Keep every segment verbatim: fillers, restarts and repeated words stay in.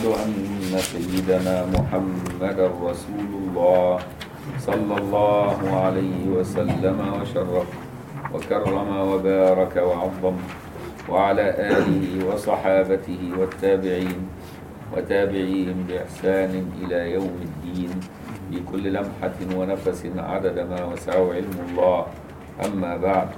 أن سيدنا محمد رسول الله صلى الله عليه وسلم وشرف وكرم وبارك وعظم وعلى آله وصحابته والتابعين وتابعيهم بإحسان إلى يوم الدين بكل لمحة ونفس عدد ما وسعه علم الله. أما بعد،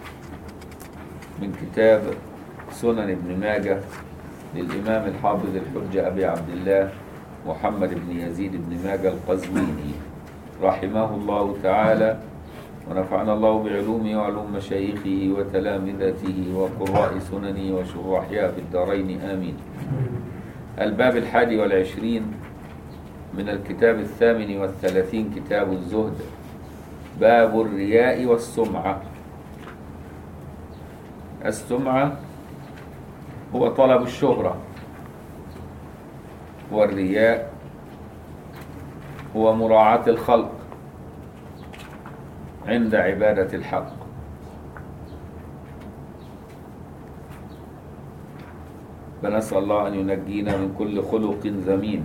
من كتاب سنن ابن ماجه للإمام الحافظ الحجة أبي عبد الله محمد بن يزيد بن ماجه القزويني رحمه الله تعالى، ونفعنا الله بعلومه وعلوم مشايخه وتلامذته وقراء سننه وشراحها في الدارين آمين. الباب الحادي والعشرين من الكتاب الثامن والثلاثين، كتاب الزهد، باب الرياء والسمعة. السمعة هو طلب الشهرة، والرياء هو مراعاة الخلق عند عبادة الحق. فنسأل الله أن ينجينا من كل خلق ذميم.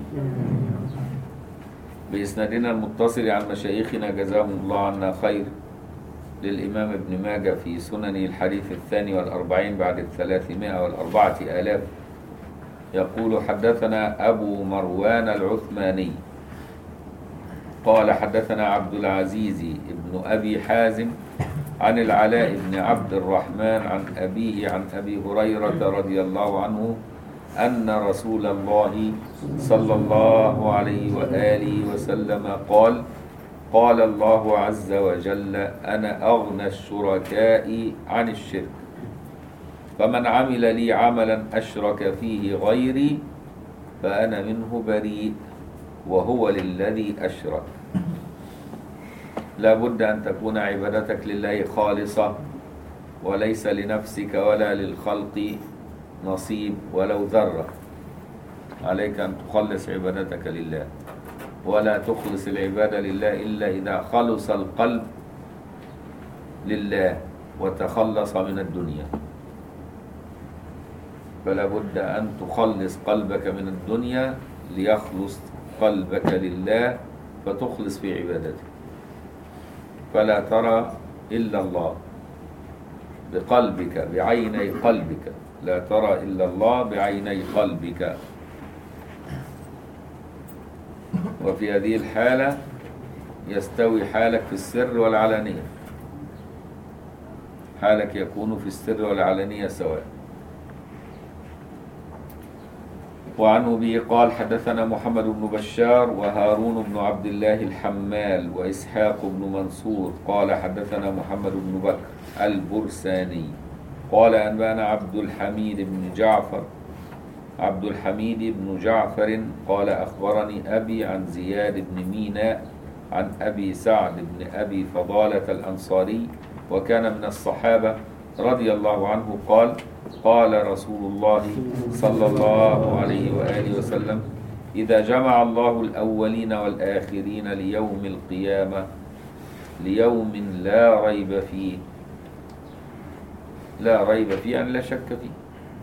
بإسنادنا المتصل عن مشايخنا جزاهم الله عنا خير للإمام ابن ماجه في سننه الحديث الثاني والأربعين بعد الثلاثمائة والأربعة آلاف، يقول: حدثنا أبو مروان العثماني قال حدثنا عبد العزيز ابن أبي حازم عن العلاء بن عبد الرحمن عن أبيه عن أبي هريرة رضي الله عنه أن رسول الله صلى الله عليه وآله وسلم قال: قال الله عز وجل: أنا أغنى الشركاء عن الشرك، فمن عمل لي عملا أشرك فيه غيري فأنا منه بريء وهو للذي أشرك. لا بد أن تكون عبادتك لله خالصة، وليس لنفسك ولا للخلق نصيب ولو ذرة. عليك أن تخلص عبادتك لله، ولا تخلص العبادة لله إلا إذا خلص القلب لله وتخلص من الدنيا. فلا بد أن تخلص قلبك من الدنيا ليخلص قلبك لله فتخلص في عبادتك. فلا ترى إلا الله بقلبك بعيني قلبك، لا ترى إلا الله بعيني قلبك. وفي هذه الحالة يستوي حالك في السر والعلانية، حالك يكون في السر والعلانية سواء. وعنه به قال: حدثنا محمد بن بشار وهارون بن عبد الله الحمال وإسحاق بن منصور قال حدثنا محمد بن بكر البرساني قال أنبانا عبد الحميد بن جعفر عبد الحميد بن جعفر قال أخبرني أبي عن زياد بن ميناء عن أبي سعد بن أبي فضالة الأنصاري وكان من الصحابة رضي الله عنه قال: قال رسول الله صلى الله عليه وآله وسلم: إذا جمع الله الأولين والآخرين ليوم القيامة ليوم لا ريب فيه، لا ريب فيه يعني لا شك فيه،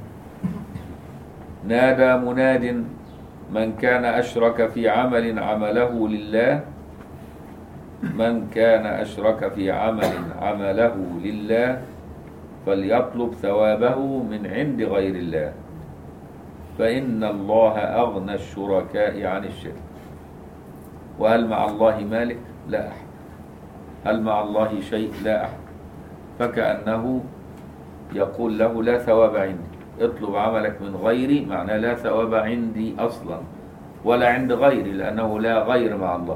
نادى مناد: من كان أشرك في عمل عمله لله من كان أشرك في عمل عمله لله فليطلب ثوابه من عند غير الله، فإن الله أغنى الشركاء عن الشرك. وهل مع الله مالك؟ لا أحد. هل مع الله شيء؟ لا أحد. فكأنه يقول له: لا ثواب عندي، اطلب عملك من غيري، معناه لا ثواب عندي أصلا ولا عند غيري، لأنه لا غير مع الله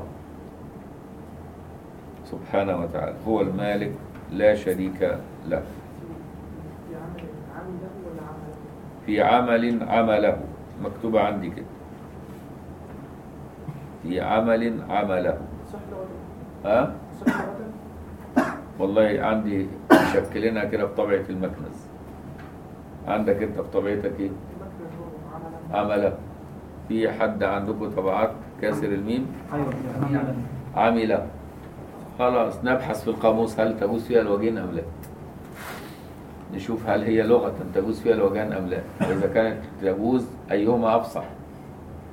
سبحانه وتعالى. هو المالك لا شريك له. في عمل عمله، مكتوب عندي كده، في عمل عمله. ها؟ والله عندي شكلنا كده بطبيعة المكنز. عندك انت بطبيعتك ايه؟ عمله. في حد عندكم طبعات كاسر الميم؟ ايوه عمله. خلاص نبحث في القاموس هل تجوز فيها الوجهين ام لا، نشوف هل هي لغة تجوز فيها الوجهان ام لا، واذا كانت تجوز ايهما افصح،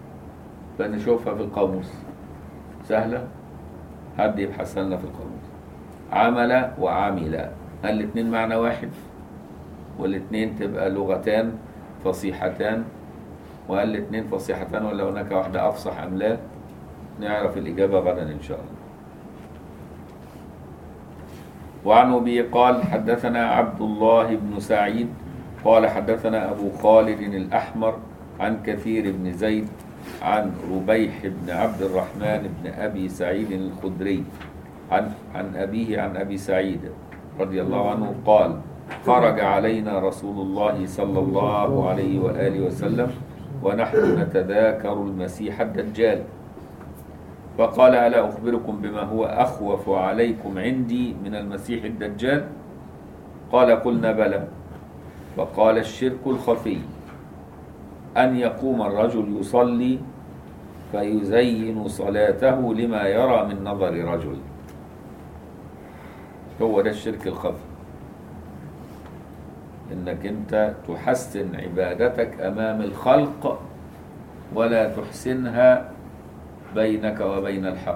فنشوفها في القاموس سهلة، حد يبحث لنا في القاموس. عمل وعمل الاثنين معنى واحد، والاثنين تبقى لغتان فصيحتان، وهل الاثنين فصيحتان ولا هناك واحدة أفصح أم لا؟ نعرف الإجابة غدا إن شاء الله. وعن أبي قال حدثنا عبد الله بن سعيد قال حدثنا أبو خالد الأحمر عن كثير بن زيد عن ربيح بن عبد الرحمن بن أبي سعيد الخدري عن عن أبيه عن أبي سعيد رضي الله عنه قال خرج علينا رسول الله صلى الله عليه وآله وسلم ونحن نتذاكر المسيح الدجال، فقال ألا أخبركم بما هو أخوف عليكم عندي من المسيح الدجال؟ قال قلنا بلى. فقال الشرك الخفي، أن يقوم الرجل يصلي فيزين صلاته لما يرى من نظر رجل. هو ده الشرك الخفي، إنك أنت تحسن عبادتك أمام الخلق ولا تحسنها بينك وبين الحق.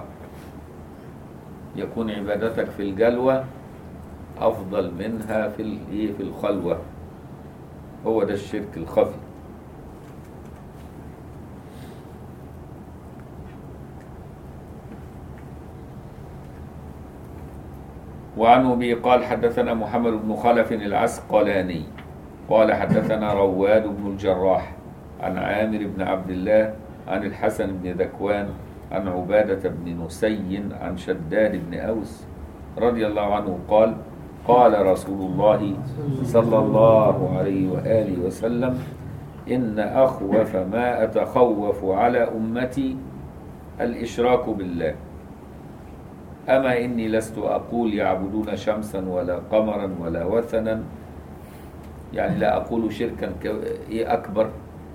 يكون عبادتك في الجلوة أفضل منها في في الخلوة. هو ده الشرك الخفي. وعن أبي قال حدثنا محمد بن خلف العسقلاني قال حدثنا رواد بن الجراح عن عامر بن عبد الله عن الحسن بن ذكوان عن عبادة بن نسي عن شداد بن أوس رضي الله عنه قال قال رسول الله صلى الله عليه وآله وسلم إن أخوف ما أتخوف على أمتي الإشراك بالله. أما إني لست أقول يعبدون شمسا ولا قمرا ولا وثنا، يعني لا أقول شركا أكبر،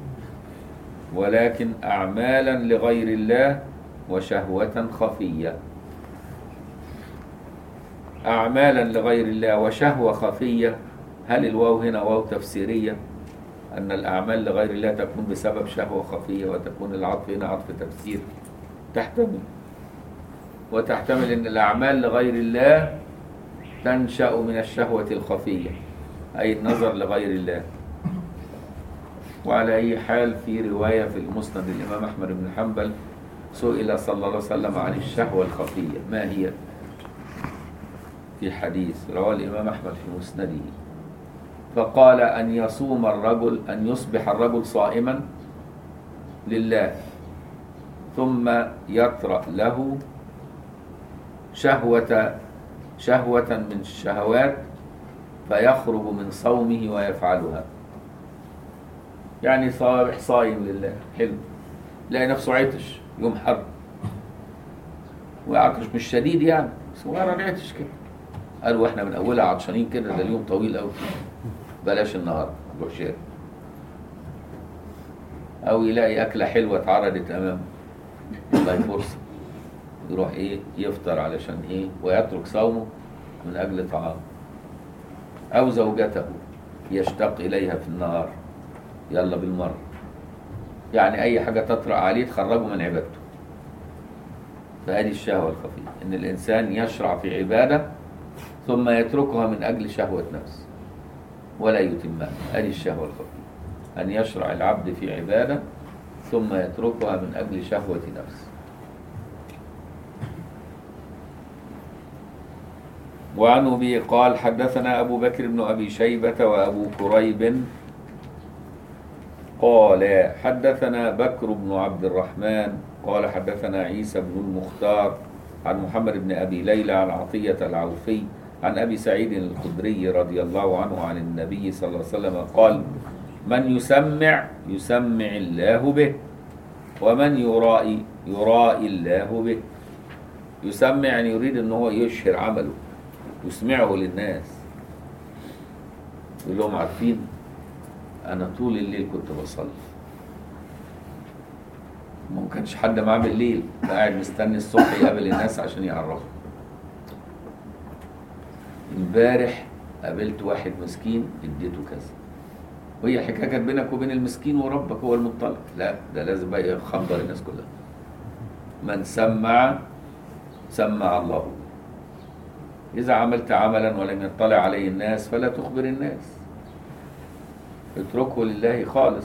ولكن أعمالا لغير الله وشهوة خفية. أعمالا لغير الله وشهوة خفية، هل الواو هنا واو تفسيرية؟ أن الأعمال لغير الله تكون بسبب شهوة خفية، وتكون العطف هنا عطف تفسير. تحتمل، وتحتمل أن الأعمال لغير الله تنشأ من الشهوة الخفية، أي النظر لغير الله. وعلى أي حال في رواية في المسند الإمام أحمد بن حنبل سئل صلى الله عليه وسلم عن الشهوة الخفية ما هي؟ في حديث رواه الإمام أحمد في مسنده، فقال أن يصوم الرجل، أن يصبح الرجل صائما لله ثم يطرأ له شهوة شهوة من الشهوات فيخرج من صومه ويفعلها. يعني صابح صايم لله حلو، لاقي نفسه عطش يوم حر، وعطش مش شديد يعني صغير عطش كده، قالوا احنا من اولها عطشانين كده، ده اليوم طويل قوي بلاش النهار نروح شارب. او يلاقي اكله حلوه اتعرضت امامه والله فرصه يروح ايه يفطر علشان ايه ويترك صومه من اجل طعام. او زوجته يشتاق اليها في النهار يلا بالمره، يعني اي حاجه تطرأ عليه تخرجه من عبادته. فهذه الشهوه الخفيه، ان الانسان يشرع في عباده ثم يتركها من اجل شهوه نفس ولا يتمها. هذه الشهوه الخفيه، ان يشرع العبد في عباده ثم يتركها من اجل شهوه نفس. وعن أبي قال حدثنا أبو بكر بن أبي شيبة وأبو كريب قال حدثنا بكر بن عبد الرحمن قال حدثنا عيسى بن المختار عن محمد بن أبي ليلى عن عطية العوفي عن أبي سعيد الخدري رضي الله عنه عن النبي صلى الله عليه وسلم قال من يسمع يسمع الله به، ومن يرائي يرائي الله به. يسمع يعني يريد أنه هو يشهر عمله، يسمعه للناس، يقول لهم عارفين أنا طول الليل كنت بصلي، ما كانش حد معاه بالليل، قاعد مستني الصبح يقابل الناس عشان يعرفه. امبارح قابلت واحد مسكين اديته كذا، وهي الحكايه كانت بينك وبين المسكين وربك هو المطلع. لا، ده لازم بقى يخبر الناس كلها. من سمع سمع الله. إذا عملت عملا ولم يطلع عليه الناس فلا تخبر الناس، اتركه لله خالص.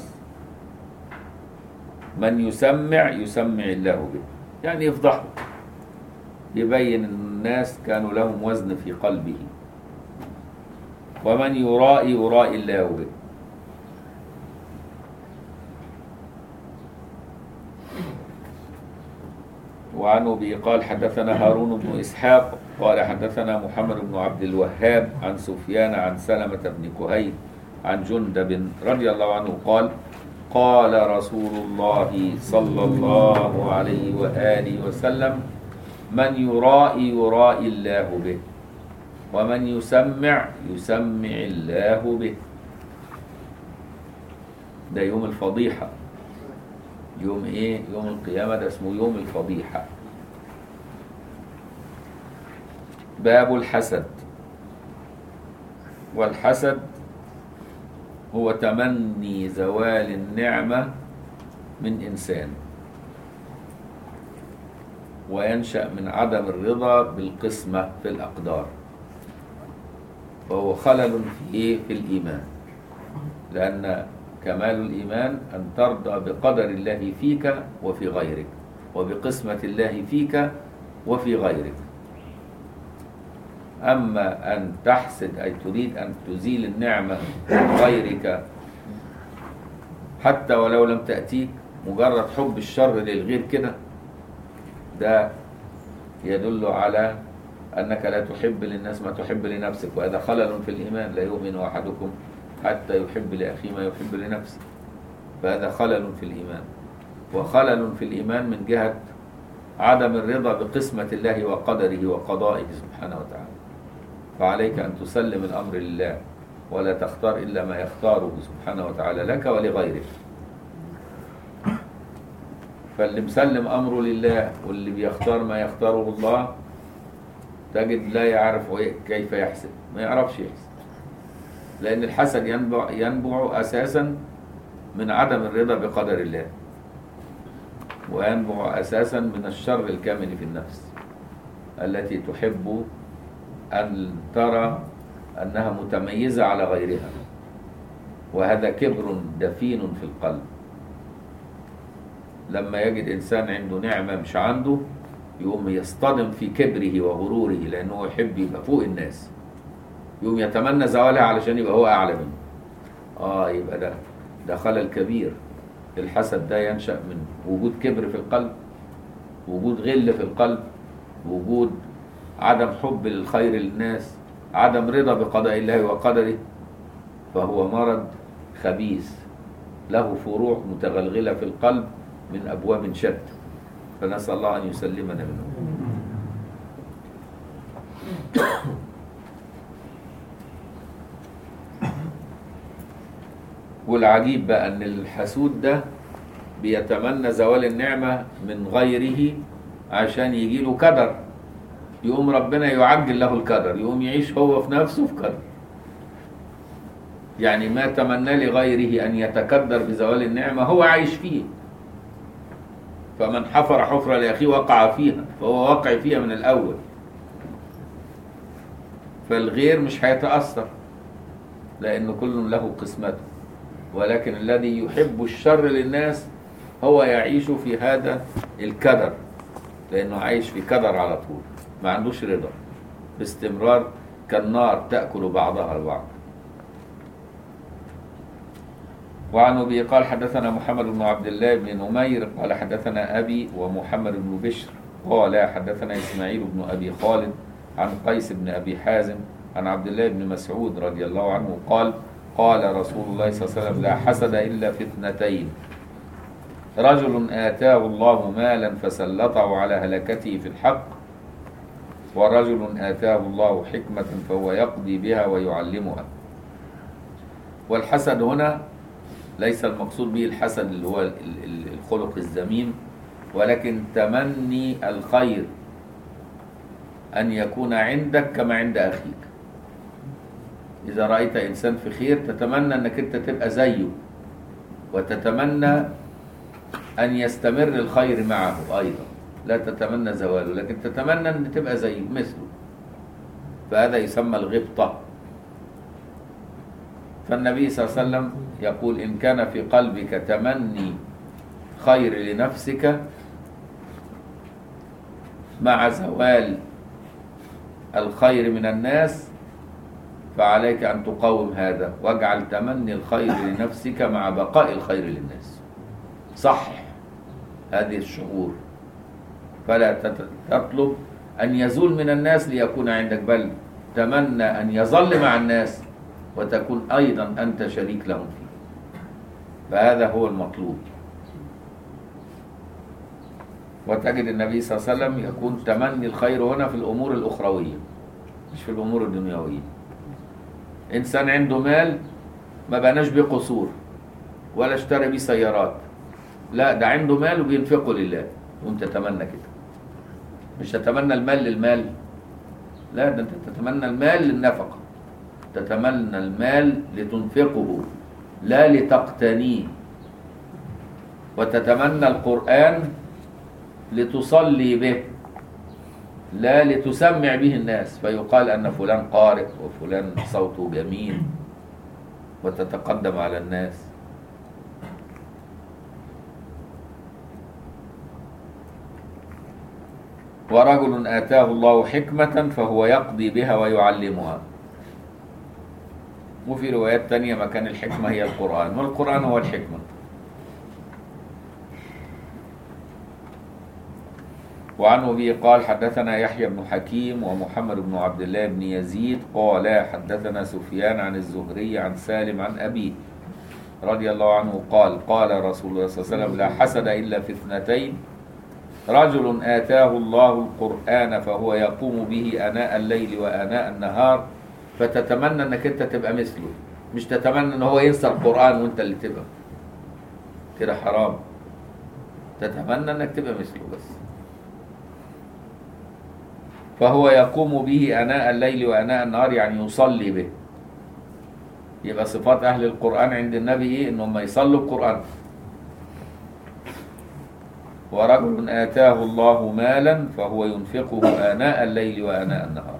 من يسمع يسمع الله به، يعني يفضحه، يبين الناس كانوا لهم وزن في قلبه. ومن يرائي يرائي الله به. وعنه به قال حدثنا هارون بن إسحاق قال حدثنا محمد بن عبد الوهاب عن سفيان عن سلمة بن كهيل عن جندب رضي الله عنه قال قال رسول الله صلى الله عليه وآله وسلم من يرائي يرائي الله به، ومن يسمع يسمع الله به. ده يوم الفضيحة. يوم ايه؟ يوم القيامة، ده اسمه يوم الفضيحة. باب الحسد. والحسد هو تمني زوال النعمة من إنسان، وينشأ من عدم الرضا بالقسمة في الأقدار، وهو خلل في إيه؟ في الإيمان. لأن كمال الإيمان أن ترضى بقدر الله فيك وفي غيرك، وبقسمة الله فيك وفي غيرك. أما أن تحسد أي تريد أن تزيل النعمة من غيرك حتى ولو لم تأتيك، مجرد حب الشر للغير كده، ده يدل على أنك لا تحب للناس ما تحب لنفسك، وهذا خلل في الإيمان. لا يؤمن أحدكم حتى يحب لأخيه ما يحب لنفسه، فهذا خلل في الإيمان. وخلل في الإيمان من جهة عدم الرضا بقسمة الله وقدره وقضائه سبحانه وتعالى. فعليك أن تسلم الأمر لله، ولا تختار إلا ما يختاره سبحانه وتعالى لك ولغيرك. فاللي مسلم أمره لله واللي بيختار ما يختاره الله تجد لا يعرف كيف يحسد، ما يعرفش يحسد، لأن الحسد ينبع, ينبع أساسا من عدم الرضا بقدر الله، وينبع أساسا من الشر الكامن في النفس التي تحب أن ترى أنها متميزة على غيرها، وهذا كبر دفين في القلب. لما يجد إنسان عنده نعمة مش عنده يقوم يصطدم في كبره وغروره، لأنه يحب يبقى فوق الناس، يقوم يتمنى زوالها علشان يبقى هو أعلى منه. آه يبقى ده ده خلل كبير. الحسد ده ينشأ من وجود كبر في القلب، وجود غل في القلب، وجود عدم حب للخير للناس، عدم رضا بقضاء الله وقدره. فهو مرض خبيث له فروع متغلغلة في القلب من أبواب شتى، فنسأل الله أن يسلمنا منه. والعجيب بقى أن الحسود ده بيتمنى زوال النعمة من غيره عشان يجيله كدر، يقوم ربنا يعجل له الكدر، يقوم يعيش هو في نفسه في كدر. يعني ما تمنى لغيره أن يتكدر بزوال النعمة هو عايش فيه. فمن حفر حفرة لأخيه وقع فيها، فهو واقع فيها من الأول. فالغير مش هيتأثر لأن كل له قسمته، ولكن الذي يحب الشر للناس هو يعيش في هذا الكدر، لأنه عايش في كدر على طول، ما عندوش رضا، باستمرار كالنار تأكل بعضها البعض. وعن أبي قال حدثنا محمد بن عبد الله بن نمير قال حدثنا أبي ومحمد بن بشر قال حدثنا إسماعيل بن أبي خالد عن قيس بن أبي حازم عن عبد الله بن مسعود رضي الله عنه قال قال رسول الله صلى الله عليه وسلم لا حسد إلا في اثنتين: رجل آتاه الله مالا فسلطه على هلكته في الحق، ورجل آتاه الله حكمة فهو يقضي بها ويعلمها. والحسد هنا ليس المقصود به الحسد اللي هو الخلق الذميم، ولكن تمني الخير أن يكون عندك كما عند أخيك. إذا رأيت إنسان في خير تتمنى أنك أنت تبقى زيه، وتتمنى أن يستمر الخير معه أيضا، لا تتمنى زواله، لكن تتمنى أن تبقى زيه مثله، فهذا يسمى الغبطة. فالنبي صلى الله عليه وسلم يقول إن كان في قلبك تمني خير لنفسك مع زوال الخير من الناس فعليك أن تقاوم هذا، واجعل تمني الخير لنفسك مع بقاء الخير للناس. صح هذه الشعور، فلا تطلب أن يزول من الناس ليكون عندك، بل تمنى أن يظل مع الناس وتكون أيضا أنت شريك لهم فيه، فهذا هو المطلوب. وتجد النبي صلى الله عليه وسلم يكون تمني الخير هنا في الأمور الأخروية مش في الأمور الدنيوية. إنسان عنده مال ما بناش بيه قصور ولا اشترى بيه سيارات، لا ده عنده مال وبينفقه لله، وانت تتمنى كده. مش تتمنى المال للمال، لا ده انت تتمنى المال للنفقة، تتمنى المال لتنفقه لا لتقتنيه. وتتمنى القرآن لتصلي به لا لتسمع به الناس فيقال أن فلان قارئ وفلان صوته جميل وتتقدم على الناس. ورجل آتاه الله حكمة فهو يقضي بها ويعلمها. وفي روايات تانية مكان الحكمة هي القرآن، والقرآن هو الحكمة. وعن أبي قال حدثنا يحيى بن حكيم ومحمد بن عبد الله بن يزيد قال حدثنا سفيان عن الزهري عن سالم عن أبيه رضي الله عنه قال قال رسول الله صلى الله عليه وسلم لا حسد إلا في اثنتين، رجل آتاه الله القرآن فهو يقوم به آناء الليل وآناء النهار، فتتمنى أنك أنت تبقى مثله، مش تتمنى أن هو ينسى القرآن وأنت اللي تبقى كده، حرام. تتمنى أنك تبقى مثله بس. فهو يقوم به آناء الليل وآناء النهار، يعني يصلي به. يبقى صفات أهل القرآن عند النبي إيه؟ إنهم يصلوا القرآن. ورجل آتاه الله مالا فهو ينفقه آناء الليل وآناء النهار.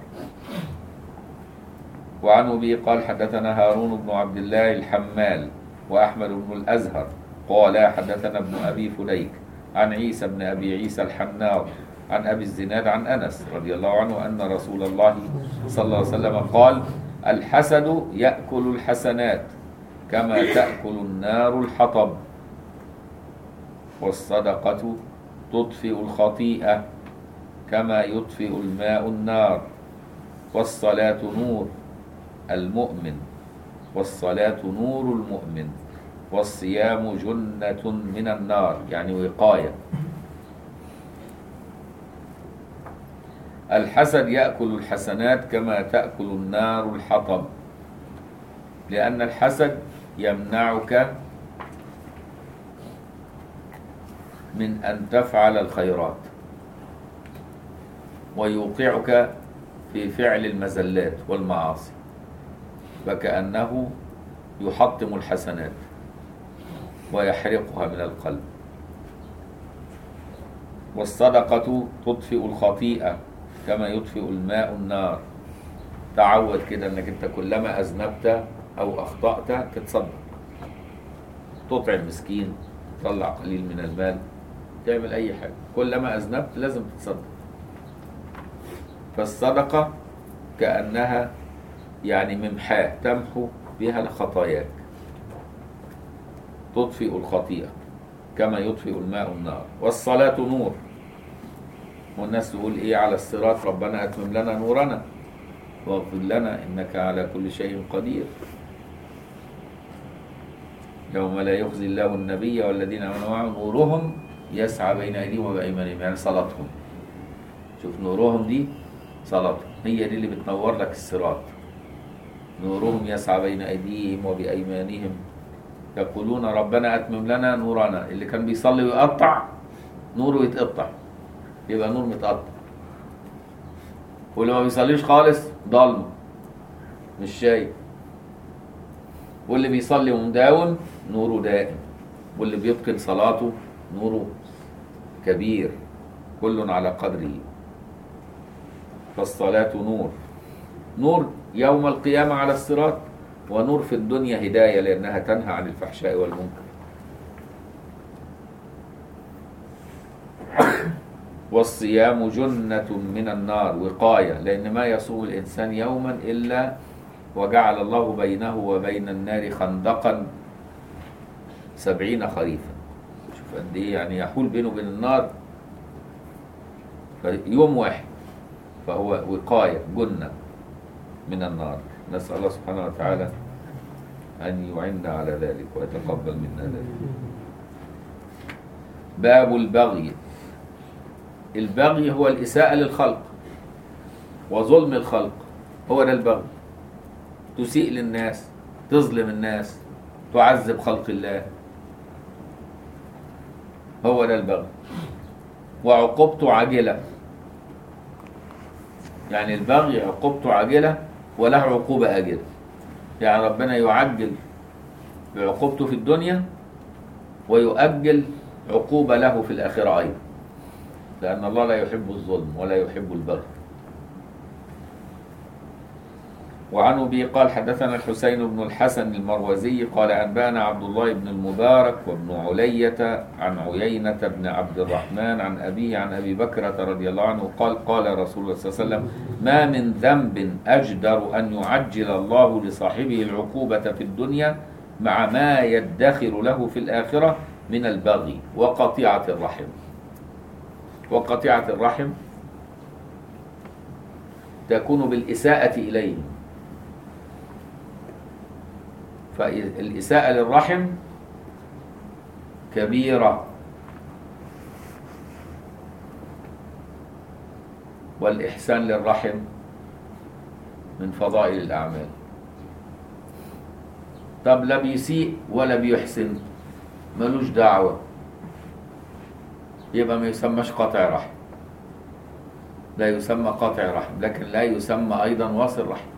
وعن أبي قال حدثنا هارون بن عبد الله الحمال وأحمد بن الأزهر قال حدثنا ابن أبي فليك عن عيسى بن أبي عيسى الحناط عن أبي الزناد عن أنس رضي الله عنه أن رسول الله صلى الله عليه وسلم قال الحسد يأكل الحسنات كما تأكل النار الحطب، والصدقة تطفئ الخطيئة كما يطفئ الماء النار، والصلاة نور المؤمن والصلاة نور المؤمن، والصيام جنة من النار يعني وقاية. الحسد يأكل الحسنات كما تأكل النار الحطب، لأن الحسد يمنعك من أن تفعل الخيرات ويوقعك في فعل المزلات والمعاصي، فكأنه يحطم الحسنات ويحرقها من القلب. والصدقة تطفئ الخطيئة كما يطفئ الماء النار. تعود كده انك انت كلما اذنبت او اخطأت تتصدق، تطعم مسكين، تطلع قليل من المال، تعمل اي حاجة، كلما اذنبت لازم تتصدق. فالصدقة كأنها يعني ممحاة تمحو بها خطاياك، تطفئ الخطيئة كما يطفئ الماء النار. والصلاة نور، والناس تقول ايه على الصراط ربنا اتمم لنا نورنا واغفر لنا انك على كل شيء قدير، يوم لا يخزي الله النبي والذين امنوا معه نورهم يسعى بين ايديهم وبايمانهم، يعني صلاتهم. شوف نورهم دي صلاتهم، هي دي اللي بتنور لك الصراط. نورهم يسعى بين ايديهم وبايمانهم يقولون ربنا اتمم لنا نورنا. اللي كان بيصلي ويقطع نوره يتقطع، يبقى نور متقطع. واللي ما بيصليش خالص ضلمه مش شايف، واللي بيصلي ومداوم نوره دائم، واللي بيتقن صلاته نوره كبير، كل على قدره. فالصلاة نور، نور يوم القيامة على الصراط، ونور في الدنيا هداية لأنها تنهى عن الفحشاء والمنكر. والصيام جنة من النار، وقاية، لأن ما يصوم الإنسان يوما إلا وجعل الله بينه وبين النار خندقا سبعين خريفا. شوف قد إيه يعني يحول بينه وبين النار يوم واحد، فهو وقاية جنة من النار. نسأل الله سبحانه وتعالى أن يعيننا على ذلك ويتقبل منا ذلك. باب البغي. البغي هو الإساءة للخلق وظلم الخلق، هو ده البغي. تسيء للناس، تظلم الناس، تعذب خلق الله، هو ده البغي. وعقوبته عاجلة، يعني البغي عقوبته عاجلة وله عقوبة آجلة، يعني ربنا يعجل بعقوبته في الدنيا ويؤجل عقوبة له في الآخرة أيضا، لأن الله لا يحب الظلم ولا يحب البغي. وعن أبي قال حدثنا الحسين بن الحسن المروزي قال أنبأنا عبد الله بن المبارك وابن علية عن عيينة بن عبد الرحمن عن أبيه عن أبي بكرة رضي الله عنه قال قال رسول الله صلى الله عليه وسلم ما من ذنب أجدر أن يعجل الله لصاحبه العقوبة في الدنيا مع ما يدخر له في الآخرة من البغي وقطيعة الرحم. وقطيعة الرحم تكون بالإساءة إليهم، فالإساءة للرحم كبيرة، والإحسان للرحم من فضائل الأعمال. طب لا بيسيء ولا بيحسن، ملوش دعوة، يبقى ما يسمىش قطع رحم، لا يسمى قطع رحم، لكن لا يسمى أيضا واصل رحم،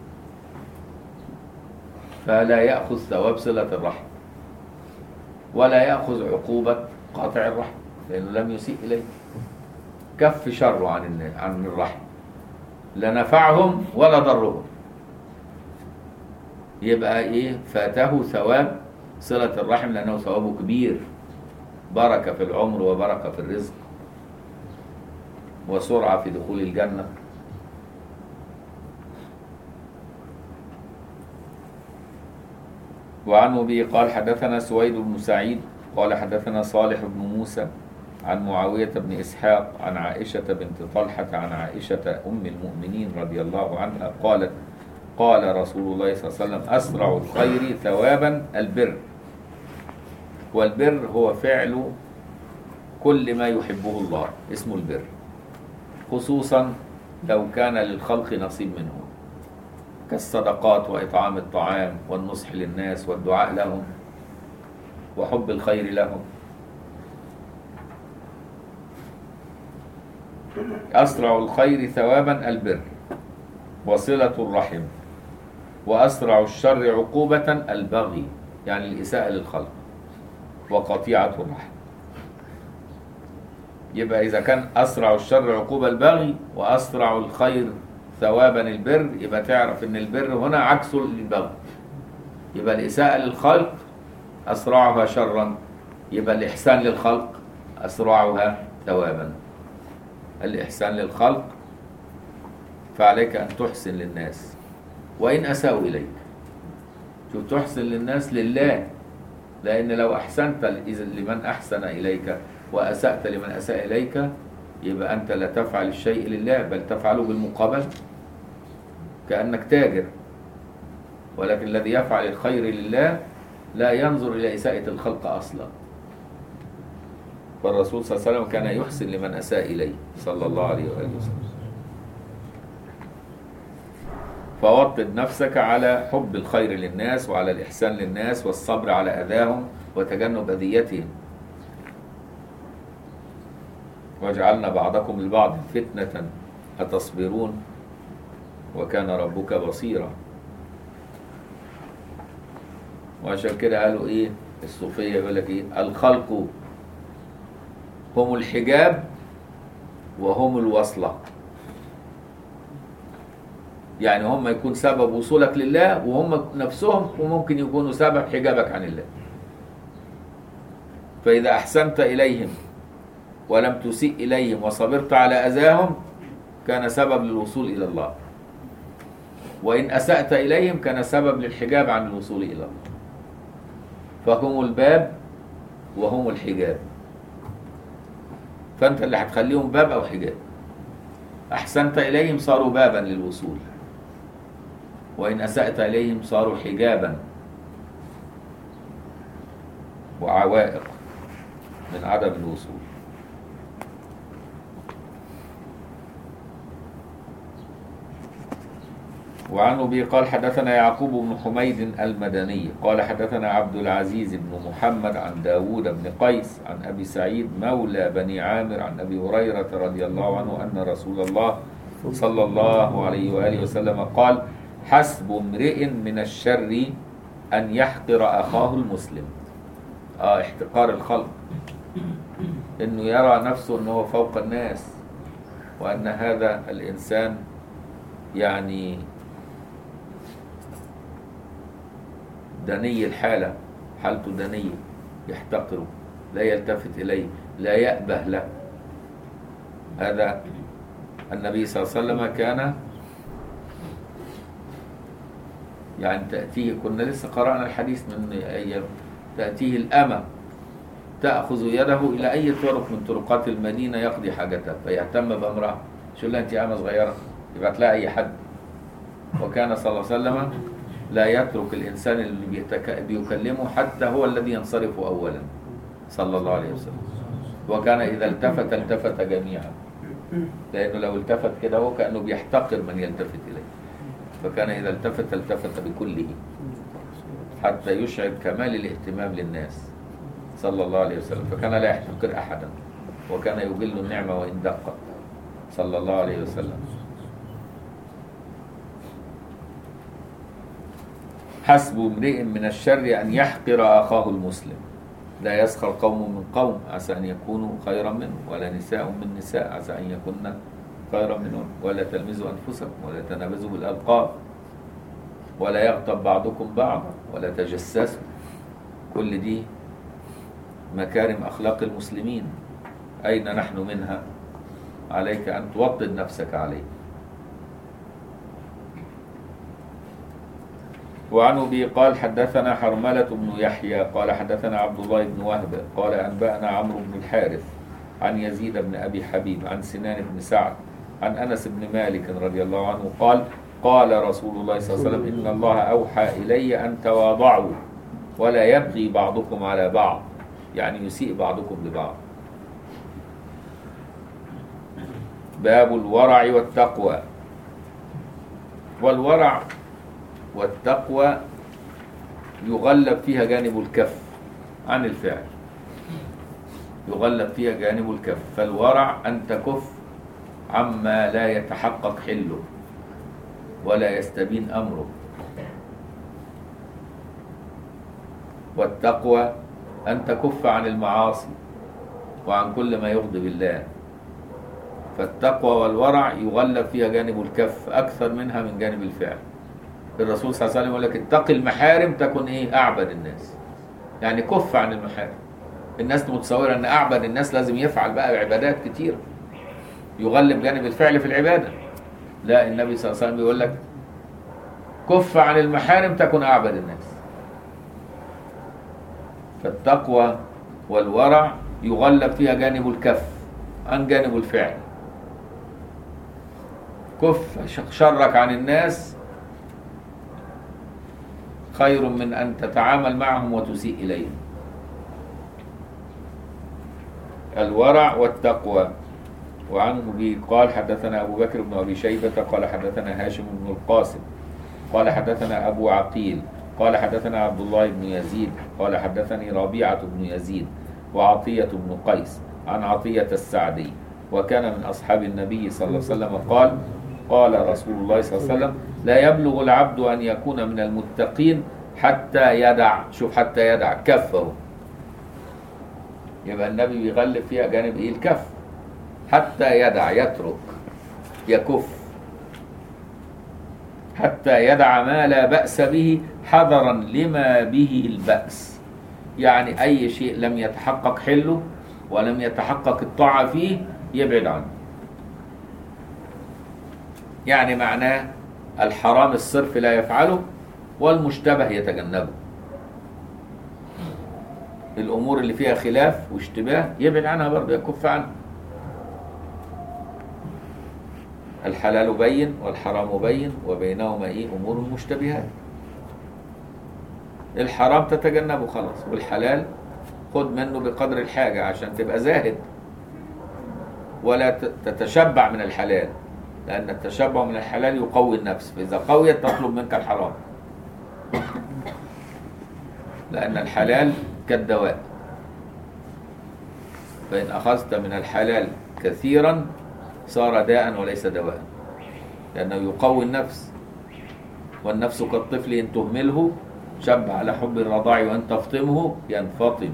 فلا يأخذ ثواب صلة الرحم ولا يأخذ عقوبة قاطع الرحم لأنه لم يسيء إليه، كف شره عن عن الرحم، لا نفعهم ولا ضرهم، يبقى إيه؟ فاته ثواب صلة الرحم لأنه ثوابه كبير، بركة في العمر وبركة في الرزق وسرعة في دخول الجنة. وعن أبي قال حدثنا سويد بن سعيد قال حدثنا صالح بن موسى عن معاوية بن إسحاق عن عائشة بنت طلحة عن عائشة أم المؤمنين رضي الله عنها قالت قال رسول الله صلى الله عليه وسلم أسرع الخير ثوابا البر، والبر هو فعل كل ما يحبه الله اسمه البر، خصوصا لو كان للخلق نصيب منه كالصدقات وإطعام الطعام والنصح للناس والدعاء لهم وحب الخير لهم. أسرع الخير ثوابا البر وصلة الرحم، وأسرع الشر عقوبة البغي يعني الإساءة للخلق وقطيعة الرحم. يبقى إذا كان أسرع الشر عقوبة البغي وأسرع الخير ثوابا البر، يبقى تعرف ان البر هنا عكس للبغي، يبقى الإساءة للخلق أسرعها شرا، يبقى الإحسان للخلق أسرعها ثوابا. الإحسان للخلق فعليك أن تحسن للناس وإن أساءوا إليك، شوف تحسن للناس لله، لأن لو أحسنت لمن أحسن إليك وأسأت لمن أساء إليك يبقى أنت لا تفعل الشيء لله بل تفعله بالمقابل كأنك تاجر، ولكن الذي يفعل الخير لله لا ينظر إلى إساءة الخلق أصلا. فالرسول صلى الله عليه وسلم كان يحسن لمن أساء إليه صلى الله عليه وآله وسلم. فوطد نفسك على حب الخير للناس وعلى الإحسان للناس والصبر على أذاهم وتجنب أذيتهم. وجعلنا بعضكم لبعض فتنة أتصبرون وكان ربك بصيرا. وعشان كده قالوا ايه الصوفية، يقول لك ايه الخلق هم الحجاب وهم الوصلة. يعني هم يكون سبب وصولك لله، وهم نفسهم وممكن يكونوا سبب حجابك عن الله. فإذا أحسنت إليهم ولم تسيء إليهم وصبرت على أذاهم كان سبب للوصول إلى الله، وإن أسأت إليهم كان سبب للحجاب عن الوصول إلى الله. فهم الباب وهم الحجاب، فأنت اللي هتخليهم باب أو حجاب. أحسنت إليهم صاروا بابا للوصول، وإن أسأت إليهم صاروا حجابا وعوائق من عدم الوصول. وعن أبي قال حدثنا يعقوب بن حميد المدني قال حدثنا عبد العزيز بن محمد عن داود بن قيس عن أبي سعيد مولى بني عامر عن أبي هريرة رضي الله عنه أن رسول الله صلى الله عليه وآله وسلم قال حسب امرئ من الشر أن يحقر أخاه المسلم. آه احتقار الخلق، إنه يرى نفسه أنه فوق الناس، وأن هذا الإنسان يعني دني الحالة، حالته دنية، يحتقره، لا يلتفت إليه، لا يأبه له. هذا النبي صلى الله عليه وسلم كان يعني تأتيه، كنا لسه قرأنا الحديث من أيام، تأتيه الأمة تأخذ يده إلى أي طرق من طرقات المدينة يقضي حاجته، فيهتم بأمرها. شو لها أنت أمة صغيرة يبعت لها أي حد. وكان صلى الله عليه وسلم لا يترك الإنسان اللي بيتك... بيكلمه حتى هو الذي ينصرف أولا صلى الله عليه وسلم. وكان إذا التفت التفت جميعا، لأنه لو التفت كده هو كأنه بيحتقر من يلتفت إليه، فكان إذا التفت التفت بكله حتى يشعر كمال الاهتمام للناس صلى الله عليه وسلم. فكان لا يحتقر أحدا، وكان يجل النعمة وإن دقت صلى الله عليه وسلم. حسب امرئ من الشر أن يحقر أخاه المسلم. لا يسخر قوم من قوم عسى أن يكونوا خيرا منهم، ولا نساء من نساء عسى أن يكون خيرا منهم، ولا تلمزوا أنفسكم، ولا تنابزوا بالألقاب، ولا يغتب بعضكم بعضا، ولا تجسسوا. كل دي مكارم أخلاق المسلمين، أين نحن منها؟ عليك أن توطد نفسك عليه. وعن أبي قال حدثنا حرملة بن يحيى قال حدثنا عبد الله بن وهب قال أنبأنا عمرو بن الحارث عن يزيد بن أبي حبيب عن سنان بن سعد عن أنس بن مالك رضي الله عنه قال قال رسول الله صلى الله عليه وسلم إن الله أوحى إلي أن تواضعوا ولا يبغي بعضكم على بعض، يعني يسيء بعضكم لبعض. باب الورع والتقوى. والورع والتقوى يغلب فيها جانب الكف عن الفعل، يغلب فيها جانب الكف. فالورع أن تكف عما لا يتحقق حله ولا يستبين أمره، والتقوى أن تكف عن المعاصي وعن كل ما يغضب الله. فالتقوى والورع يغلب فيها جانب الكف أكثر منها من جانب الفعل. الرسول صلى الله عليه وسلم يقول لك اتق المحارم تكن ايه أعبد الناس، يعني كف عن المحارم. الناس متصورة أن أعبد الناس لازم يفعل بقى عبادات كتير يغلب جانب الفعل في العبادة. لا، النبي صلى الله عليه وسلم بيقول لك كف عن المحارم تكن أعبد الناس. فالتقوى والورع يغلب فيها جانب الكف عن جانب الفعل. كف شرك عن الناس خير من أن تتعامل معهم وتسيء إليهم. الورع والتقوى. وعن أبي قال حدثنا أبو بكر بن أبي شيبة قال حدثنا هاشم بن القاسم قال حدثنا أبو عقيل قال حدثنا عبد الله بن يزيد قال حدثني ربيعة بن يزيد وعطية بن قيس عن عطية السعدي وكان من أصحاب النبي صلى الله عليه وسلم قال قال رسول الله صلى الله عليه وسلم لا يبلغ العبد أن يكون من المتقين حتى يدع. شوف حتى يدع كفه، يبقى النبي بيغلب فيها جانب ايه؟ الكف. حتى يدع يترك يكف، حتى يدع ما لا بأس به حذرا لما به البأس. يعني أي شيء لم يتحقق حله ولم يتحقق الطاعة فيه يبعد عنه. يعني معناه الحرام الصرف لا يفعله والمشتبه يتجنبه. الأمور اللي فيها خلاف واشتباه يبعد عنها برضه، يكف عنها. الحلال بين والحرام بين وبينهما ايه؟ امور مشتبهات. الحرام تتجنبه خلاص، والحلال خد منه بقدر الحاجة عشان تبقى زاهد، ولا تتشبع من الحلال، لأن التشبع من الحلال يقوي النفس، فإذا قويت تطلب منك الحرام، لأن الحلال كالدواء، فإن أخذت من الحلال كثيرا صار داء وليس دواء، لأنه يقوي النفس، والنفس كالطفل إن تهمله شب على حب الرضاع وإن تفطمه ينفطم.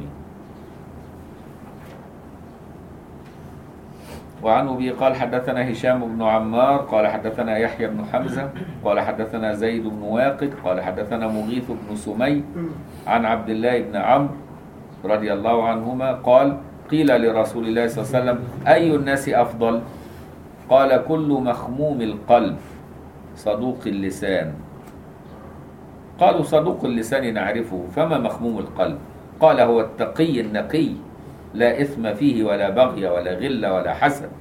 وعن أبي قال حدثنا هشام بن عمار قال حدثنا يحيى بن حمزة قال حدثنا زيد بن واقد قال حدثنا مغيث بن سمي عن عبد الله بن عمرو رضي الله عنهما قال قيل لرسول الله صلى الله عليه وسلم أي الناس أفضل؟ قال كل مخموم القلب صدوق اللسان. قالوا صدوق اللسان نعرفه، فما مخموم القلب؟ قال هو التقي النقي لا إثم فيه ولا بغي ولا غل ولا حسد.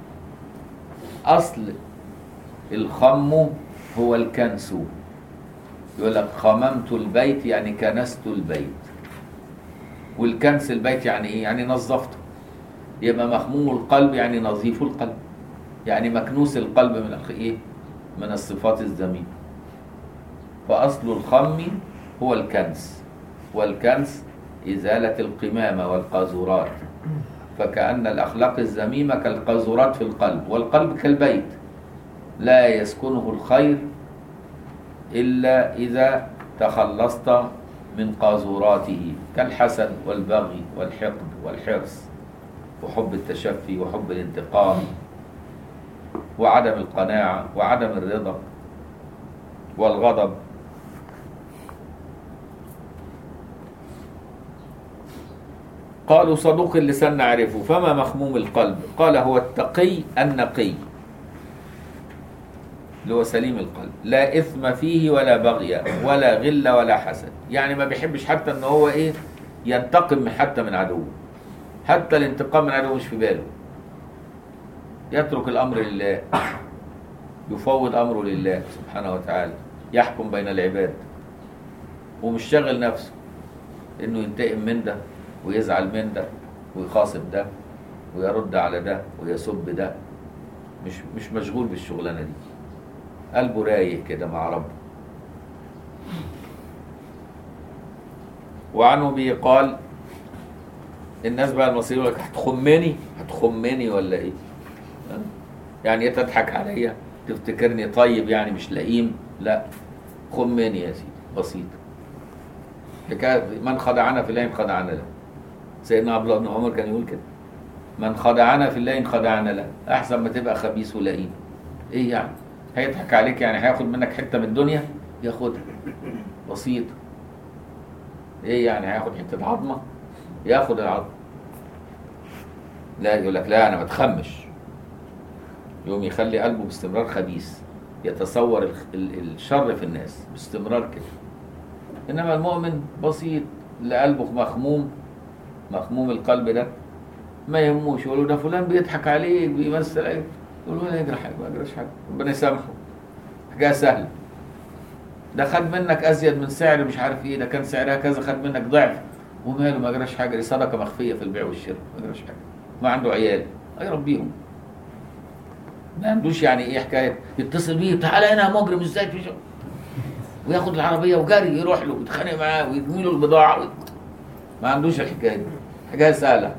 أصل الخم هو الكنس، يقول لك خممت البيت يعني كنست البيت، والكنس البيت يعني إيه؟ يعني نظفته. يبقى مخموم القلب يعني نظيف القلب، يعني مكنوس القلب من إيه؟ من الصفات الذميمة. فأصل الخم هو الكنس، والكنس إزالة القمامة والقاذورات، فكأن الأخلاق الذميمة كالقاذورات في القلب، والقلب كالبيت لا يسكنه الخير إلا إذا تخلصت من قاذوراته كالحسد والبغي والحقد والحرص وحب التشفي وحب الانتقام وعدم القناعة وعدم الرضا والغضب. قالوا صدوق اللسان نعرفه، فما مخموم القلب؟ قال هو التقي النقي اللي هو سليم القلب، لا إثم فيه ولا بغي ولا غل ولا حسد، يعني ما بيحبش حتى ان هو ايه ينتقم حتى من عدوه، حتى الانتقام من عدوه مش في باله، يترك الأمر لله، يفوض أمره لله سبحانه وتعالى، يحكم بين العباد، ومش شاغل نفسه انه ينتقم من ده ويزعل من ده ويخاصم ده ويرد على ده ويسب ده، مش مش مشغول بالشغلانه دي، قلبه رايق كده مع ربه. وعنه به قال الناس بقى المصريين يقول لك هتخمني هتخمني ولا ايه؟ يعني ايه تضحك عليا؟ تفتكرني طيب يعني مش لئيم؟ لا، خمني يا سيدي، بسيط. حكايه من خدعنا في الله انخدعنا له. سيدنا عبد الله بن عمر كان يقول كده، من خدعنا في الله انخدعنا له، احسن ما تبقى خبيث ولئيم. ايه يعني؟ هيضحك عليك يعني، هياخد منك حته من الدنيا ياخدها، بسيط. ايه يعني؟ هياخد حته عظمه ياخد العظمه. لا، يقول لك لا انا ما اتخمش، يوم يخلي قلبه باستمرار خبيث، يتصور الشر في الناس باستمرار كده. انما المؤمن بسيط اللي قلبه مخموم، مخموم القلب ده ما يهموش، يقولوا ده فلان بيضحك عليك بيمثل عليك، يقولوا ولا يجرى حاجه، ما يجراش حاجه، ربنا يسامحه، حاجه سهله. ده خد منك ازيد من سعر مش عارف ايه، ده كان سعرها كذا خد منك ضعف، وماله ما يجراش حاجه، دي صدقه مخفيه في البيع والشراء، ما يجراش حاجه. ما عنده عيال هيربيهم، ما عندوش يعني ايه حكايه يتصل بيه تعالى هنا يا مجرم ازاي في شغل، وياخد العربيه وجري يروح له ويتخانق معاه ويرمي له البضاعه، ما عندوش الحكايه دي، حاجه سهله.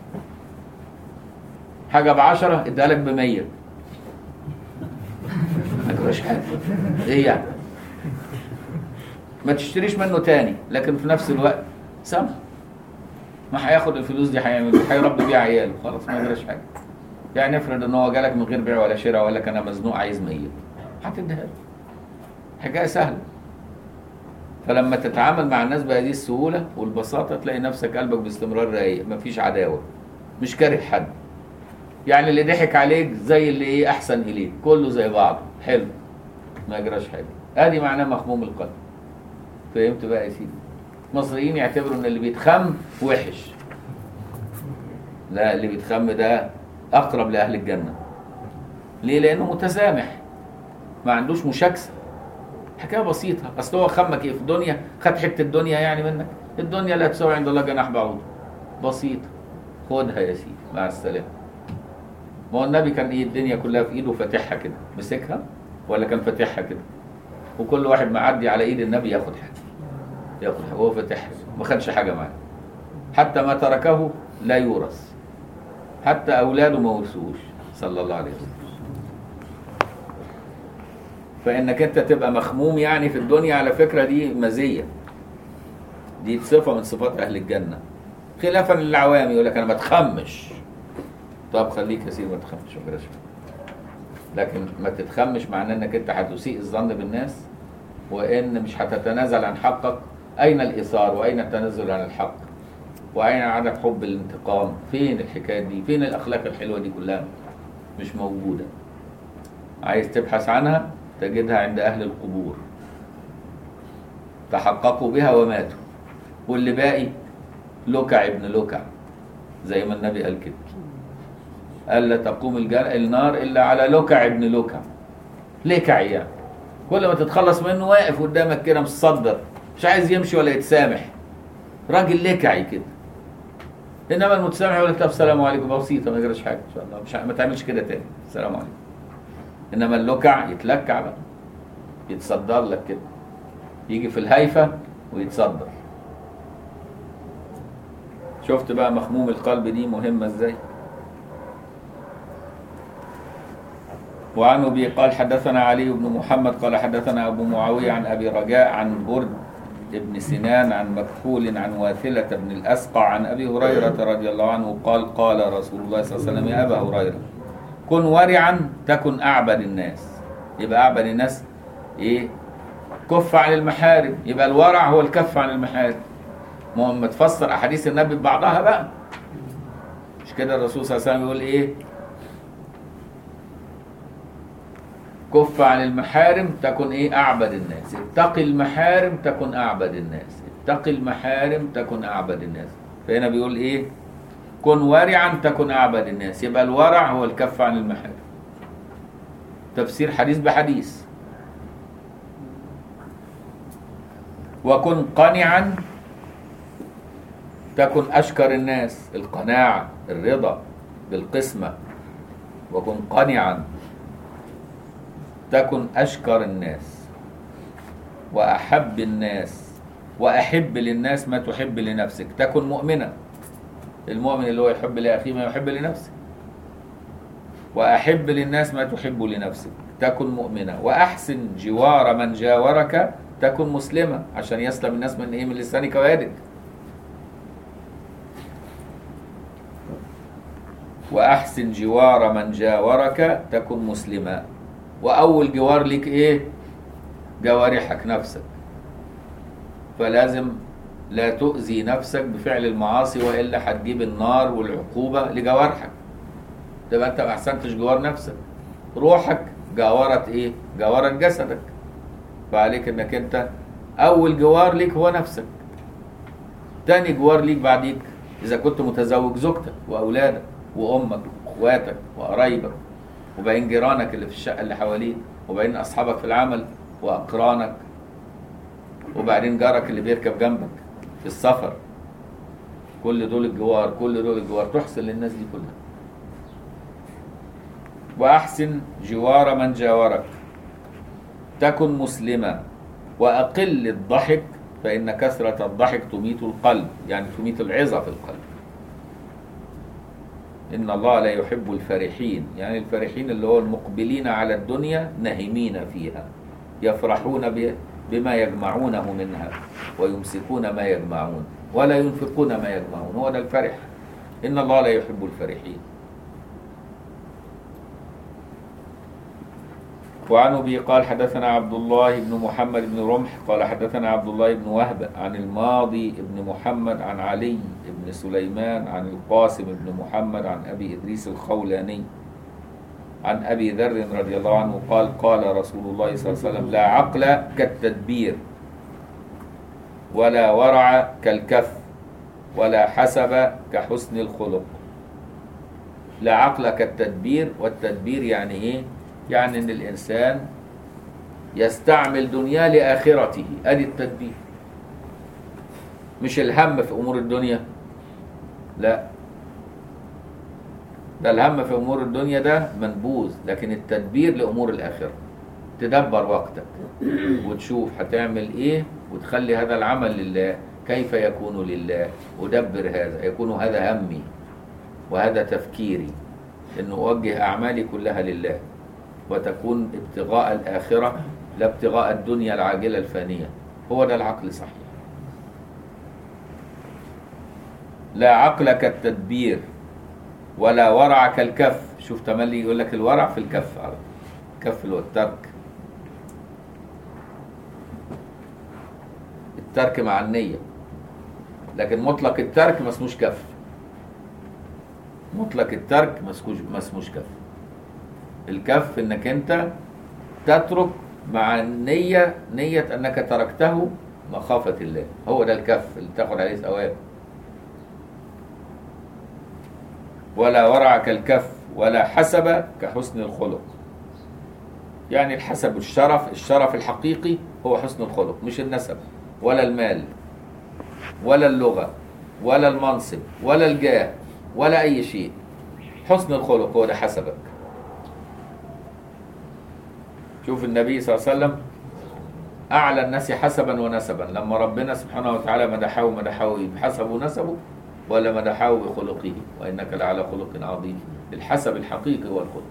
حاجه بعشرة اديها لك بمية، ما تجراش حاجه. ايه يعني؟ ما تشتريش منه تاني، لكن في نفس الوقت سامح. ما هياخد الفلوس دي هيعمل ايه؟ هيربي بيها عياله، خلاص ما يجراش حاجه. يعني افرض ان هو جالك من غير بيع ولا شراء وقال لك انا مزنوق عايز مية، هتديها له. حكايه سهله. فلما تتعامل مع الناس بهذه السهوله والبساطه تلاقي نفسك قلبك باستمرار رايق، مفيش عداوه، مش كاره حد. يعني اللي ضحك عليك زي اللي ايه احسن اليك، كله زي بعضه، حلو، ما يجراش حاجه. ادي معناه مخموم القلب. فهمت بقى يا سيدي؟ المصريين يعتبروا ان اللي بيتخم وحش. لا، اللي بيتخم ده اقرب لاهل الجنه. ليه؟ لانه متسامح، ما عندوش مشاكسه. حكايه بسيطه. اصل هو خمك ايه في الدنيا؟ خد حته الدنيا يعني منك؟ الدنيا لا تساوي عند الله جناح بعوض. بسيطه، خدها يا سيدي مع السلامه. ما هو النبي كان ايه الدنيا كلها في ايده فاتحها كده، مسكها ولا كان فاتحها كده؟ وكل واحد معدي على ايد النبي ياخد حاجه، ياخد حاجه وهو فاتحها، ما خدش حاجه معاه. حتى ما تركه لا يورث، حتى اولاده ما ورثوش صلى الله عليه وسلم. فانك انت تبقى مخموم يعني في الدنيا، على فكره دي مزيه، دي صفه من صفات اهل الجنه، خلافا للعوام يقول لك انا ما اتخمش. طب خليك يا سيدي ما تخمش، ما جراش. لكن ما تتخمش معناه انك انت هتسيء الظن بالناس، وان مش هتتنازل عن حقك. اين الايثار واين التنازل عن الحق؟ واين عدم حب الانتقام؟ فين الحكايه دي؟ فين الاخلاق الحلوه دي كلها؟ مش موجوده. عايز تبحث عنها تجدها عند اهل القبور، تحققوا بها وماتوا، واللي باقي لكع ابن لكع، زي ما النبي قال كده، قال لا تقوم النار الا على لكع ابن لكع. لكع يعني كل ما تتخلص منه واقف قدامك كده مصدر، مش عايز يمشي ولا يتسامح، راجل لكعي كده. انما المتسامح يقول لك طب السلام عليكم، بسيطه ما يجراش حاجه ان شاء الله، مش ما تعملش كده تاني، السلام عليكم. انما اللكع يتلكع بقى، يتصدر لك كده، يجي في الهيفه ويتصدر. شفت بقى مخموم القلب دي مهمه ازاي؟ وعن أبي قال حدثنا علي بن محمد قال حدثنا أبو معاوية عن أبي رجاء عن برد ابن سنان عن مكحول عن واثلة بن الأسقع عن أبي هريرة رضي الله عنه قال قال رسول الله صلى الله عليه وسلم يا أبا هريرة كن ورعا تكن أعبد الناس. يبقى أعبد الناس إيه؟ كف عن المحارم. يبقى الورع هو الكف عن المحارم. ما هم تفسر أحاديث النبي ببعضها بقى، مش كده؟ الرسول صلى الله عليه وسلم يقول إيه؟ كف عن المحارم تكن ايه؟ اعبد الناس. اتق المحارم تكن اعبد الناس. اتق المحارم تكن اعبد الناس. فهنا بيقول ايه؟ كن ورعا تكن اعبد الناس. يبقى الورع هو الكف عن المحارم. تفسير حديث بحديث. وكن قنعا تكن اشكر الناس. القناعة الرضا بالقسمة. وكن قنعا تكن أشكر الناس وأحب الناس وأحب للناس ما تحب لنفسك. تكن مؤمنا. المؤمن اللي هو يحب لأخيه ما يحب لنفسه. وأحب للناس ما تحب لنفسك. تكن مؤمنا. وأحسن جوار من جاورك تكن مسلمة، عشان يسلم الناس من إيه؟ من لسانك ويدك. وأحسن جوار من جاورك تكن مسلما. وأول جوار ليك إيه؟ جوارحك، نفسك. فلازم لا تؤذي نفسك بفعل المعاصي، وإلا هتجيب النار والعقوبة لجوارحك. تبقى أنت ما أحسنتش جوار نفسك. روحك جاورت إيه؟ جاورت جسدك. فعليك إنك أنت أول جوار ليك هو نفسك. تاني جوار ليك بعديك إذا كنت متزوج زوجتك وأولادك وأمك وأخواتك وقرايبك، وبين جيرانك اللي في الشقة اللي حواليك، وبين أصحابك في العمل وأقرانك، وبعدين جارك اللي بيركب جنبك في السفر. كل دول الجوار، كل دول الجوار تحسن للناس دي كلها. وأحسن جوار من جاورك تكن مسلما. وأقل الضحك فإن كثرة الضحك تميت القلب، يعني تميت العظة في القلب. إن الله لا يحب الفرحين، يعني الفرحين اللي هو المقبلين على الدنيا نهمين فيها، يفرحون بما يجمعونه منها ويمسكون ما يجمعون ولا ينفقون ما يجمعون. هو ده الفرح. إن الله لا يحب الفرحين. وعن أبي قال حدثنا عبد الله بن محمد بن رمح قال حدثنا عبد الله بن وهب عن الماضي بن محمد عن علي بن سليمان عن القاسم بن محمد عن أبي إدريس الخولاني عن أبي ذر رضي الله عنه قال قال رسول الله صلى الله عليه وسلم لا عقل كالتدبير ولا ورع كالكف ولا حسب كحسن الخلق. لا عقل كالتدبير، والتدبير يعني إيه؟ يعني إن الإنسان يستعمل دنياه لآخرته، أدي التدبير. مش الهم في أمور الدنيا، لا، ده الهم في أمور الدنيا ده منبوذ، لكن التدبير لأمور الآخرة. تدبر وقتك وتشوف هتعمل إيه وتخلي هذا العمل لله. كيف يكون لله؟ أدبر هذا، يكون هذا همي وهذا تفكيري، إنه أوجه أعمالي كلها لله، وتكون ابتغاء الآخرة لا ابتغاء الدنيا العاجلة الفانية. هو ده العقل صحيح. لا عقل كالتدبير ولا ورع كالكف. شوف تملي يقول لك الورع في الكف، الكف اللي هو الترك، الترك مع النية. لكن مطلق الترك ما اسموش كف، مطلق الترك ما اسموش كف. الكف انك انت تترك مع النية، نية انك تركته مخافة الله. هو ده الكف اللي تاخد عليه ثواب. ولا ورع كالكف ولا حسب كحسن الخلق. يعني الحسب الشرف، الشرف الحقيقي هو حسن الخلق، مش النسب ولا المال ولا اللغة ولا المنصب ولا الجاه ولا أي شيء. حسن الخلق هو ده حسبك. شوف النبي صلى الله عليه وسلم أعلى الناس حسبا ونسبا، لما ربنا سبحانه وتعالى مدحه مدحه بحسبه ونسبه ولا مدحه بخلقه، وإنك لعلى خلق عظيم. الحسب الحقيقي هو الخلق.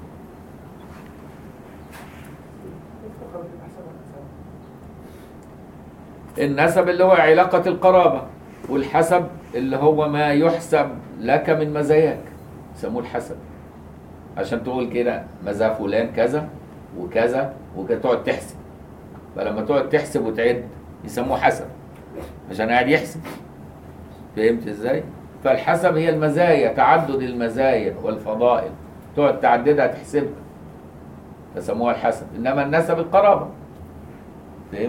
النسب اللي هو علاقة القرابة، والحسب اللي هو ما يحسب لك من مزاياك، يسموه الحسب. عشان تقول كده مزايا فلان كذا وكذا وكذا، تقعد تحسب. فلما تقعد تحسب وتعد يسموه حسب، عشان قاعد يحسب. فهمت ازاي؟ فالحسب هي المزايا، تعدد المزايا والفضائل، تقعد تعددها تحسبها، فسموها الحسب. انما النسب القرابة. فهمت؟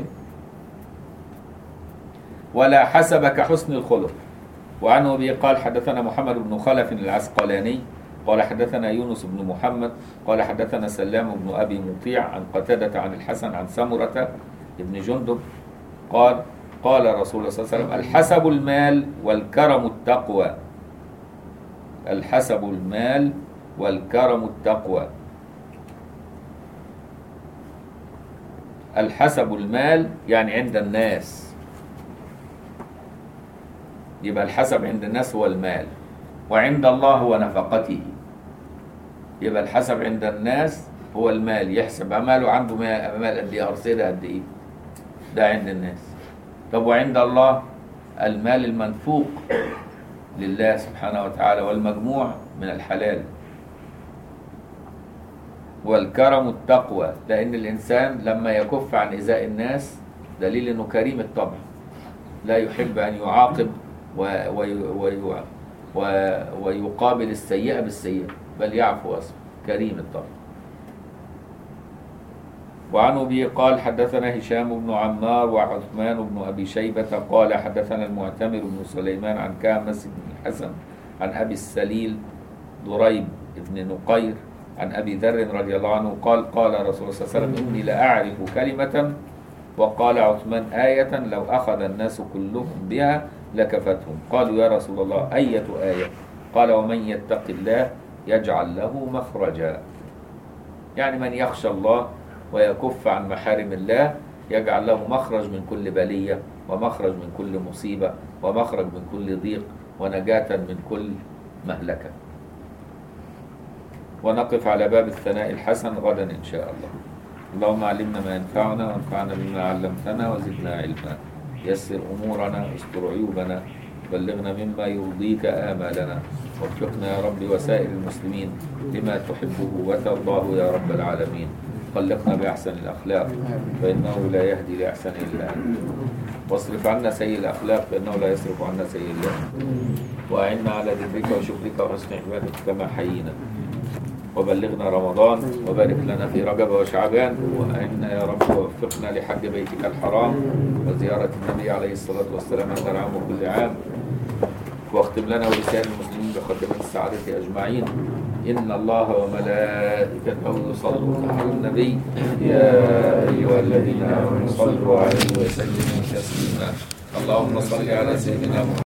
ولا حسب كحسن الخلق. وعنه به قال حدثنا محمد بن خلف العسقلاني قال حدثنا يونس بن محمد قال حدثنا سلام بن أبي مطيع عن قتادة عن الحسن عن سمرة بن جندب قال قال رسول الله صلى الله عليه وسلم الحسب المال والكرم التقوى. الحسب المال والكرم التقوى. الحسب المال يعني عند الناس، يبقى الحسب عند الناس هو المال، وعند الله هو نفقته. يبقى الحسب عند الناس هو المال، يحسب ماله عنده مال قد ايه، أرصدة قد ايه، ده عند الناس. طب وعند الله المال المنفوق لله سبحانه وتعالى والمجموع من الحلال. والكرم التقوى، لأن الإنسان لما يكف عن إيذاء الناس دليل أنه كريم الطبع، لا يحب أن يعاقب ويقابل السيئة بالسيئة، بل يعفو أصلا، كريم الطبع. وعنه به قال حدثنا هشام بن عمار وعثمان بن أبي شيبة قال حدثنا المعتمر بن سليمان عن كامس بن الحسن عن أبي السليل ضريب بن نقير عن أبي ذر رضي الله عنه قال قال رسول الله صلى الله عليه وسلم إني لأعرف كلمة، وقال عثمان آية لو أخذ الناس كلهم بها لكفتهم. قالوا يا رسول الله أية آية؟ قال ومن يتق الله يجعل له مخرجا. يعني من يخشى الله ويكف عن محارم الله يجعل له مخرج من كل بلية، ومخرج من كل مصيبة، ومخرج من كل ضيق، ونجاة من كل مهلكة. ونقف على باب الثناء الحسن غدا إن شاء الله. اللهم علمنا ما ينفعنا وانفعنا بما علمتنا وزدنا علما. يسر أمورنا، استر عيوبنا، بلغنا مما يرضيك آمالنا، وفقنا يا رب وسائر المسلمين لما تحبه وترضاه يا رب العالمين. خلقنا بأحسن الأخلاق فإنه لا يهدي لأحسن إلا أنت، واصرف عنا سيء الأخلاق فإنه لا يصرف عنا سيء إلا أنت، وأعنا على ذكرك وشكرك وحسن عبادتك كما حيينا. وبلغنا رمضان وبارك لنا في رجب وشعبان، وأعنا يا رب ووفقنا لحج بيتك الحرام وزيارة النبي عليه الصلاة والسلام هذا العام وكل عام، واختم لنا ولسائر المسلمين بخاتمة السعادة أجمعين. إن الله وملائكته يصلون على النبي يا أيها الذين آمنوا صلوا عليه وسلموا تسليما. اللهم صل على سيدنا محمد